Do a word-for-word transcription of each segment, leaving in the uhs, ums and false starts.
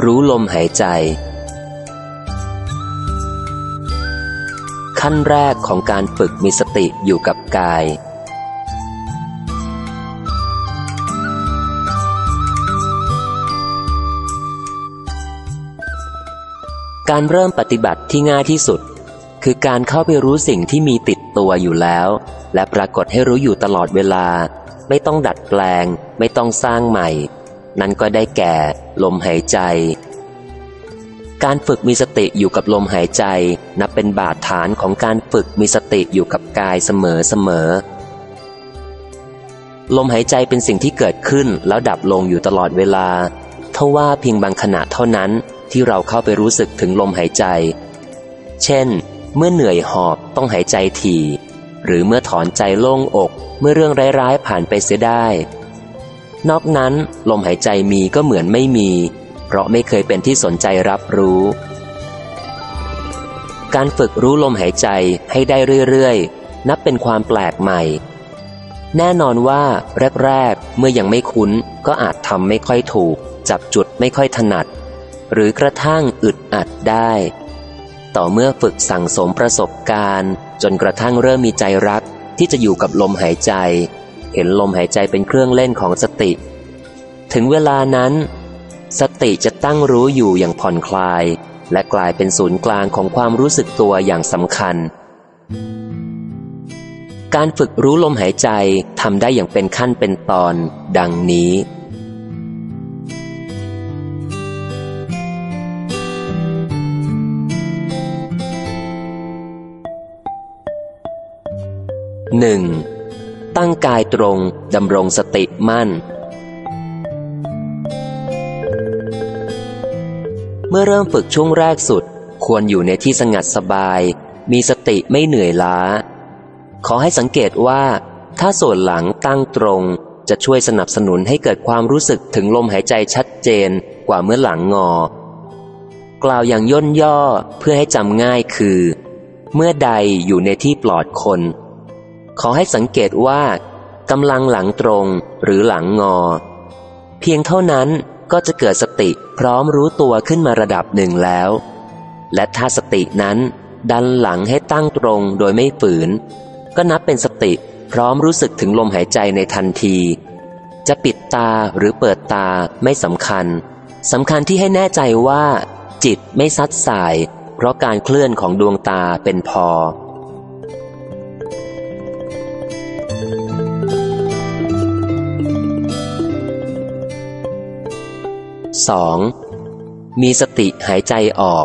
รู้ลมหายใจขั้นแรกของการฝึกมีสติอยู่กับกายการเริ่มปฏิบัติที่ง่ายที่สุดคือการเข้าไปรู้สิ่งที่มีติดตัวอยู่แล้วและปรากฏให้รู้อยู่ตลอดเวลาไม่ต้องดัดแปลงไม่ต้องสร้างใหม่นั่นก็ได้แก่ลมหายใจการฝึกมีสติอยู่กับลมหายใจนับเป็นบาดฐานของการฝึกมีสติอยู่กับกายเสมอเสมอลมหายใจเป็นสิ่งที่เกิดขึ้นแล้วดับลงอยู่ตลอดเวลาทว่าเพียงบางขณะเท่านั้นที่เราเข้าไปรู้สึกถึงลมหายใจเช่นเมื่อเหนื่อยหอบต้องหายใจถี่หรือเมื่อถอนใจโล่งอกเมื่อเรื่องร้ายๆผ่านไปเสียได้นอกนั้นลมหายใจมีก็เหมือนไม่มีเพราะไม่เคยเป็นที่สนใจรับรู้การฝึกรู้ลมหายใจให้ได้เรื่อยๆนับเป็นความแปลกใหม่แน่นอนว่าแรกๆเมื่อยังไม่คุ้นก็อาจทำไม่ค่อยถูกจับจุดไม่ค่อยถนัดหรือกระทั่งอึดอัดได้ต่อเมื่อฝึกสั่งสมประสบการณ์จนกระทั่งเริ่มมีใจรักที่จะอยู่กับลมหายใจเห็นลมหายใจเป็นเครื่องเล่นของสติถึงเวลานั้นสติจะตั้งรู้อยู่อย่างผ่อนคลายและกลายเป็นศูนย์กลางของความรู้สึกตัวอย่างสำคัญการฝึกรู้ลมหายใจทำได้อย่างเป็นขั้นเป็นตอนดังนี้หนึ่งตั้งกายตรงดำรงสติมั่นเมื่อเริ่มฝึกช่วงแรกสุดควรอยู่ในที่สงัดสบายมีสติไม่เหนื่อยล้าขอให้สังเกตว่าถ้าส่วนหลังตั้งตรงจะช่วยสนับสนุนให้เกิดความรู้สึกถึงลมหายใจชัดเจนกว่าเมื่อหลังงอกล่าวอย่างย่นย่อเพื่อให้จำง่ายคือเมื่อใดอยู่ในที่ปลอดคนขอให้สังเกตว่ากำลังหลังตรงหรือหลังงอเพียงเท่านั้นก็จะเกิดสติพร้อมรู้ตัวขึ้นมาระดับหนึ่งแล้วและถ้าสตินั้นดันหลังให้ตั้งตรงโดยไม่ฝืนก็นับเป็นสติพร้อมรู้สึกถึงลมหายใจในทันทีจะปิดตาหรือเปิดตาไม่สำคัญสำคัญที่ให้แน่ใจว่าจิตไม่ซัดสายเพราะการเคลื่อนของดวงตาเป็นพอสองมีสติหายใจออก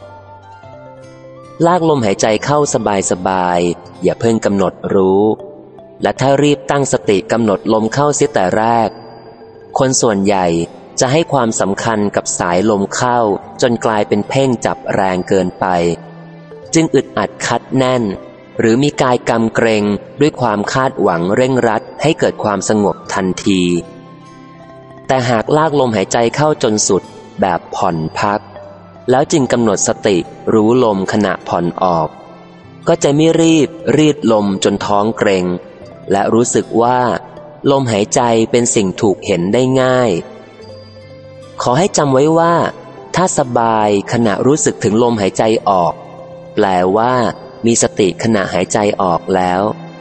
ลากลมหายใจเข้าสบายๆอย่าเพิ่งกำหนดรู้และถ้ารีบตั้งสติกำหนดลมเข้าเสียแต่แรกคนส่วนใหญ่จะให้ความสำคัญกับสายลมเข้าจนกลายเป็นเพ่งจับแรงเกินไปจึงอึดอัดคัดแน่นหรือมีกายกำเกรงด้วยความคาดหวังเร่งรัดให้เกิดความสงบทันทีแต่หากลากลมหายใจเข้าจนสุดแบบผ่อนพักแล้วจึงกำหนดสติรู้ลมขณะผ่อนออกก็จะไม่รีบรีดลมจนท้องเกร็งและรู้สึกว่าลมหายใจเป็นสิ่งถูกเห็นได้ง่ายขอให้จำไว้ว่าถ้าสบายขณะรู้สึกถึงลมหายใจออกแปลว่ามีสติขณะหายใจออกแล้ว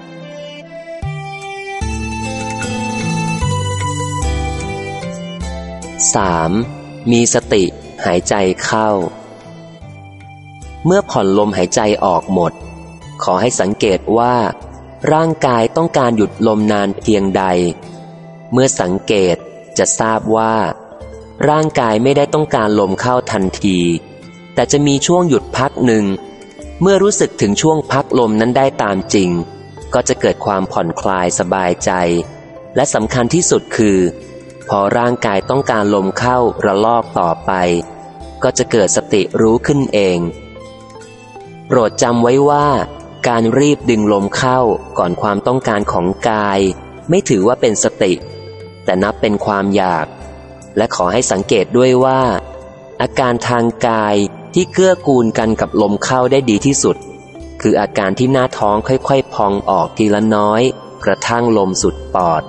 สามมีสติหายใจเข้าเมื่อผ่อนลมหายใจออกหมดขอให้สังเกตว่าร่างกายต้องการหยุดลมนานเพียงใดเมื่อสังเกตจะทราบว่าร่างกายไม่ได้ต้องการลมเข้าทันทีแต่จะมีช่วงหยุดพักหนึ่งเมื่อรู้สึกถึงช่วงพักลมนั้นได้ตามจริงก็จะเกิดความผ่อนคลายสบายใจและสำคัญที่สุดคือพอร่างกายต้องการลมเข้าระลอกต่อไปก็จะเกิดสติรู้ขึ้นเองโปรดจำไว้ว่าการรีบดึงลมเข้าก่อนความต้องการของกายไม่ถือว่าเป็นสติแต่นับเป็นความอยากและขอให้สังเกตด้วยว่าอาการทางกายที่เกื้อกูลกันกับลมเข้าได้ดีที่สุดคืออาการที่หน้าท้องค่อยๆพองออกทีละน้อยกระทั่งลมสุดปอด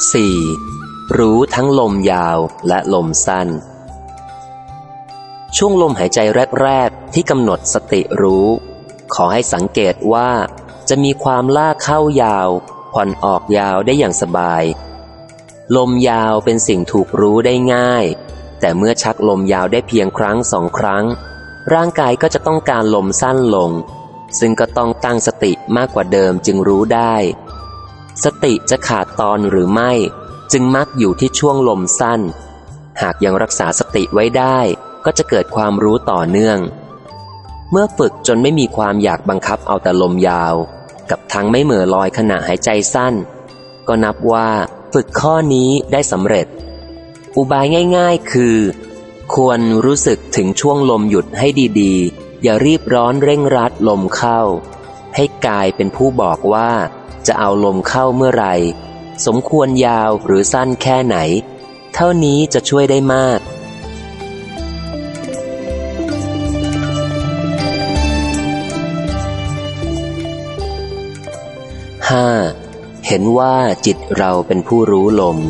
สี่ รู้ทั้งลมยาวและลมสั้นช่วงลมหายใจแรกๆที่กำหนดสติรู้ขอให้สังเกตว่าจะมีความลากเข้ายาวผ่อนออกยาวได้อย่างสบายลมยาวเป็นสิ่งถูกรู้ได้ง่ายแต่เมื่อชักลมยาวได้เพียงครั้งสองครั้งร่างกายก็จะต้องการลมสั้นลงซึ่งก็ต้องตั้งสติมากกว่าเดิมจึงรู้ได้สติจะขาดตอนหรือไม่จึงมักอยู่ที่ช่วงลมสั้นหากยังรักษาสติไว้ได้ก็จะเกิดความรู้ต่อเนื่องเมื่อฝึกจนไม่มีความอยากบังคับเอาแต่ลมยาวกับทั้งไม่เหม่อลอยขณะหายใจสั้นก็นับว่าฝึกข้อนี้ได้สำเร็จอุบายง่ายๆคือควรรู้สึกถึงช่วงลมหยุดให้ดีๆอย่ารีบร้อนเร่งรัดลมเข้าให้กายเป็นผู้บอกว่าจะเอาลมเข้าเมื่อไหร่สมควรยาวหรือสั้นแค่ไหนเท่านี้จะช่วยได้มากห้า เห็นว่าจิตเราเป็นผู้รู้ลม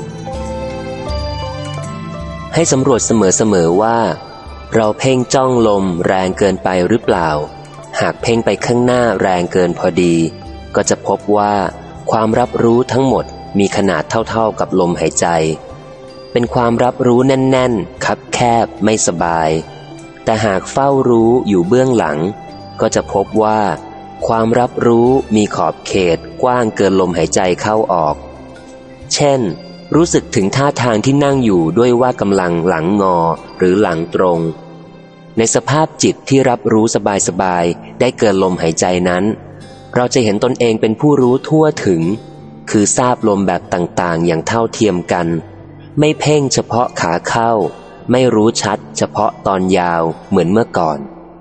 ให้สำรวจเสมอๆว่าเราเพ่งจ้องลมแรงเกินไปหรือเปล่าหากเพ่งไปข้างหน้าแรงเกินพอดีก็จะพบว่าความรับรู้ทั้งหมดมีขนาดเท่าๆกับลมหายใจเป็นความรับรู้แน่นๆคับแคบไม่สบายแต่หากเฝ้ารู้อยู่เบื้องหลังก็จะพบว่าความรับรู้มีขอบเขตกว้างเกินลมหายใจเข้าออกเช่นรู้สึกถึงท่าทางที่นั่งอยู่ด้วยว่ากำลังหลังงอหรือหลังตรงในสภาพจิตที่รับรู้สบายๆได้เกินลมหายใจนั้นเราจะเห็นตนเองเป็นผู้รู้ทั่วถึงคือทราบลมแบบต่างๆอย่างเท่าเทียมกันไม่เพ่งเฉพาะขาเข้าไม่รู้ชัดเฉพาะตอนยาวเหมือนเมื่อก่อน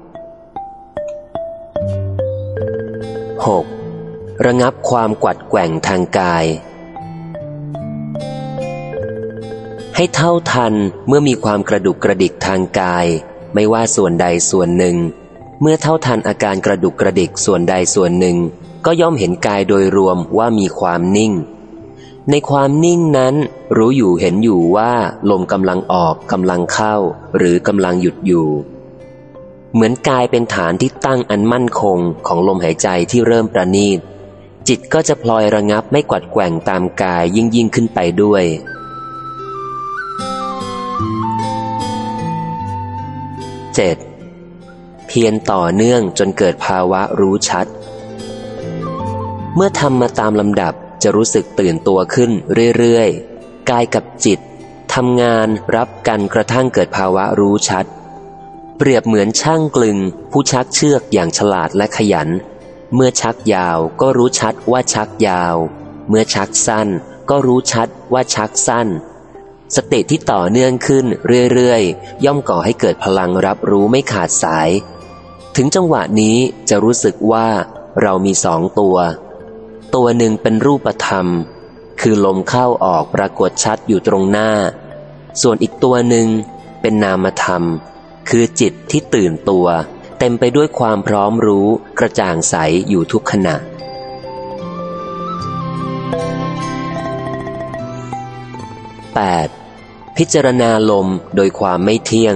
หก ระงับความกวัดแกว่งทางกายให้เท่าทันเมื่อมีความกระดุกกระดิกทางกายไม่ว่าส่วนใดส่วนหนึ่งเมื่อเท่าทันอาการกระดุกกระดิกส่วนใดส่วนหนึ่งก็ย่อมเห็นกายโดยรวมว่ามีความนิ่งในความนิ่งนั้นรู้อยู่เห็นอยู่ว่าลมกำลังออกกำลังเข้าหรือกำลังหยุดอยู่เหมือนกายเป็นฐานที่ตั้งอันมั่นคงของลมหายใจที่เริ่มประณีตจิตก็จะพลอยระงับไม่กวัดแกว่งตามกายยิ่งยิ่งขึ้นไปด้วยเจ็ด เพียรต่อเนื่องจนเกิดภาวะรู้ชัดเมื่อทำมาตามลำดับจะรู้สึกตื่นตัวขึ้นเรื่อยๆกายกับจิตทำงานรับกันกระทั่งเกิดภาวะรู้ชัดเปรียบเหมือนช่างกลึงผู้ชักเชือกอย่างฉลาดและขยันเมื่อชักยาวก็รู้ชัดว่าชักยาวเมื่อชักสั้นก็รู้ชัดว่าชักสั้นสติที่ต่อเนื่องขึ้นเรื่อยๆย่อมก่อให้เกิดพลังรับรู้ไม่ขาดสายถึงจังหวะนี้จะรู้สึกว่าเรามีสองตัวตัวหนึ่งเป็นรูปธรรมคือลมเข้าออกปรากฏชัดอยู่ตรงหน้าส่วนอีกตัวหนึ่งเป็นนามธรรมคือจิตที่ตื่นตัวเต็มไปด้วยความพร้อมรู้กระจ่างใสอยู่ทุกขณะ แปด พิจารณาลมโดยความไม่เที่ยง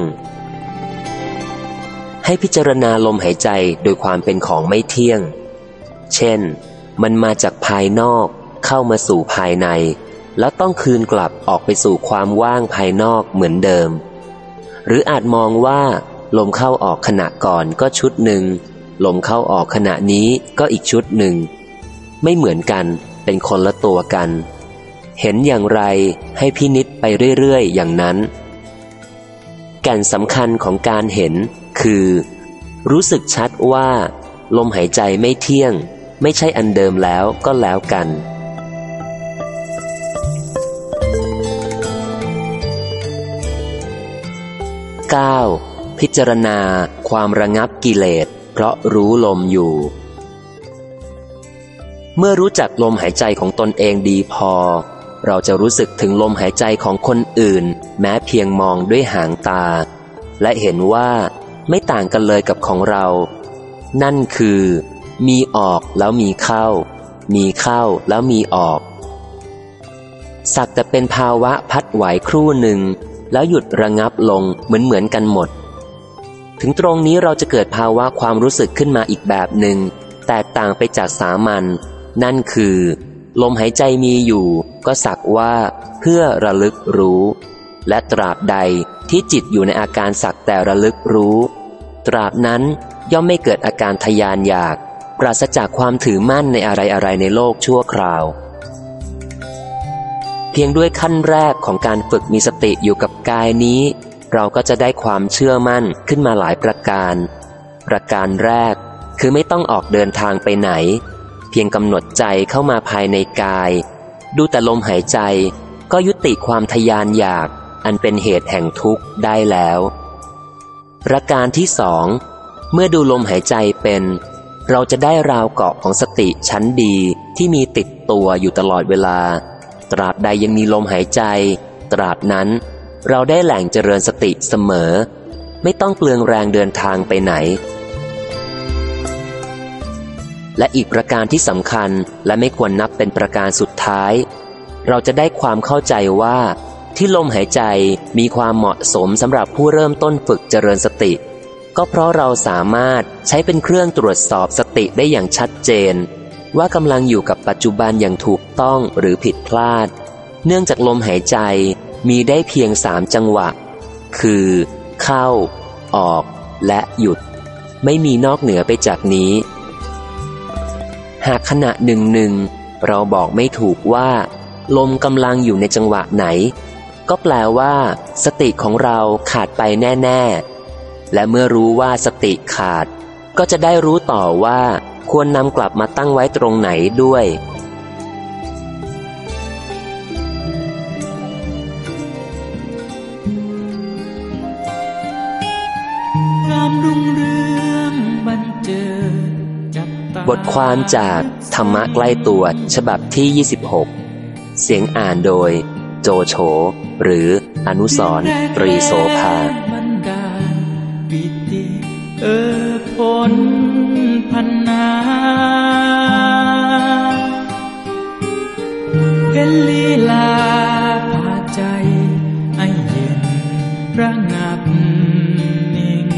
ให้พิจารณาลมหายใจโดยความเป็นของไม่เที่ยงเช่นมันมาจากภายนอกเข้ามาสู่ภายในแล้วต้องคืนกลับออกไปสู่ความว่างภายนอกเหมือนเดิมหรืออาจมองว่าลมเข้าออกขณะก่อนก็ชุดหนึ่งลมเข้าออกขณะนี้ก็อีกชุดหนึ่งไม่เหมือนกันเป็นคนละตัวกันเห็นอย่างไรให้พินิจไปเรื่อยๆอย่างนั้นแก่นสำคัญของการเห็นคือรู้สึกชัดว่าลมหายใจไม่เที่ยงไม่ใช่อันเดิมแล้วก็แล้วกัน เก้า พิจารณาความระงับกิเลสเพราะรู้ลมอยู่เมื่อรู้จักลมหายใจของตนเองดีพอเราจะรู้สึกถึงลมหายใจของคนอื่นแม้เพียงมองด้วยหางตาและเห็นว่าไม่ต่างกันเลยกับของเรานั่นคือมีออกแล้วมีเข้ามีเข้าแล้วมีออกสักแต่เป็นภาวะพัดไหวครู่หนึ่งแล้วหยุดระงับลงเหมือนเหมือนกันหมดถึงตรงนี้เราจะเกิดภาวะความรู้สึกขึ้นมาอีกแบบหนึ่งแตกต่างไปจากสามัญนั่นคือลมหายใจมีอยู่ก็สักว่าเพื่อระลึกรู้และตราบใดที่จิตอยู่ในอาการสักแต่ระลึกรู้ตราบนั้นย่อมไม่เกิดอาการทะยานอยากปราศจากความถือมั่นในอะไรๆในโลกชั่วคราวเพียงด้วยขั้นแรกของการฝึกมีสติอยู่กับกายนี้เราก็จะได้ความเชื่อมั่นขึ้นมาหลายประการประการแรกคือไม่ต้องออกเดินทางไปไหนเพียงกำหนดใจเข้ามาภายในกายดูแต่ลมหายใจก็ยุติความทะยานอยากอันเป็นเหตุแห่งทุกข์ได้แล้วประการที่สองเมื่อดูลมหายใจเป็นเราจะได้ราวเกาะของสติชั้นดีที่มีติดตัวอยู่ตลอดเวลาตราบใดยังมีลมหายใจตราบนั้นเราได้แหล่งเจริญสติเสมอไม่ต้องเปลืองแรงเดินทางไปไหนและอีกประการที่สำคัญและไม่ควรนับเป็นประการสุดท้ายเราจะได้ความเข้าใจว่าที่ลมหายใจมีความเหมาะสมสำหรับผู้เริ่มต้นฝึกเจริญสติก็เพราะเราสามารถใช้เป็นเครื่องตรวจสอบสติได้อย่างชัดเจนว่ากำลังอยู่กับปัจจุบันอย่างถูกต้องหรือผิดพลาดเนื่องจากลมหายใจมีได้เพียงสามจังหวะคือเข้าออกและหยุดไม่มีนอกเหนือไปจากนี้หากขณะหนึ่งหนึ่งเราบอกไม่ถูกว่าลมกำลังอยู่ในจังหวะไหนก็แปลว่าสติของเราขาดไปแน่ๆและเมื่อรู้ว่าสติขาดก็จะได้รู้ต่อว่าควรนำกลับมาตั้งไว้ตรงไหนด้วยบทความจากธรรมะใกล้ตัวฉบับที่ยี่สิบหกเสียงอ่านโดยโจโฉหรืออนุสรณ์ตรีโสภาปิติเออผลพันนาเห็นลีลาพาใจให้เย็นระงับนิ่ง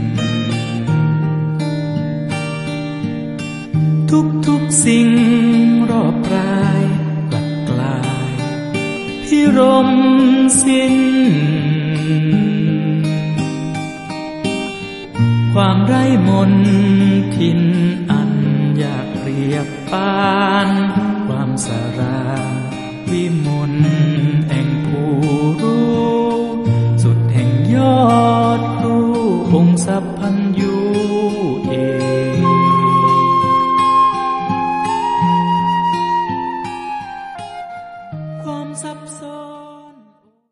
ทุกทุกสิ่งรอบกายกลับกลายพิรมสิ้นความไร้มนทินอันอยากเปรียบปานความสราวิม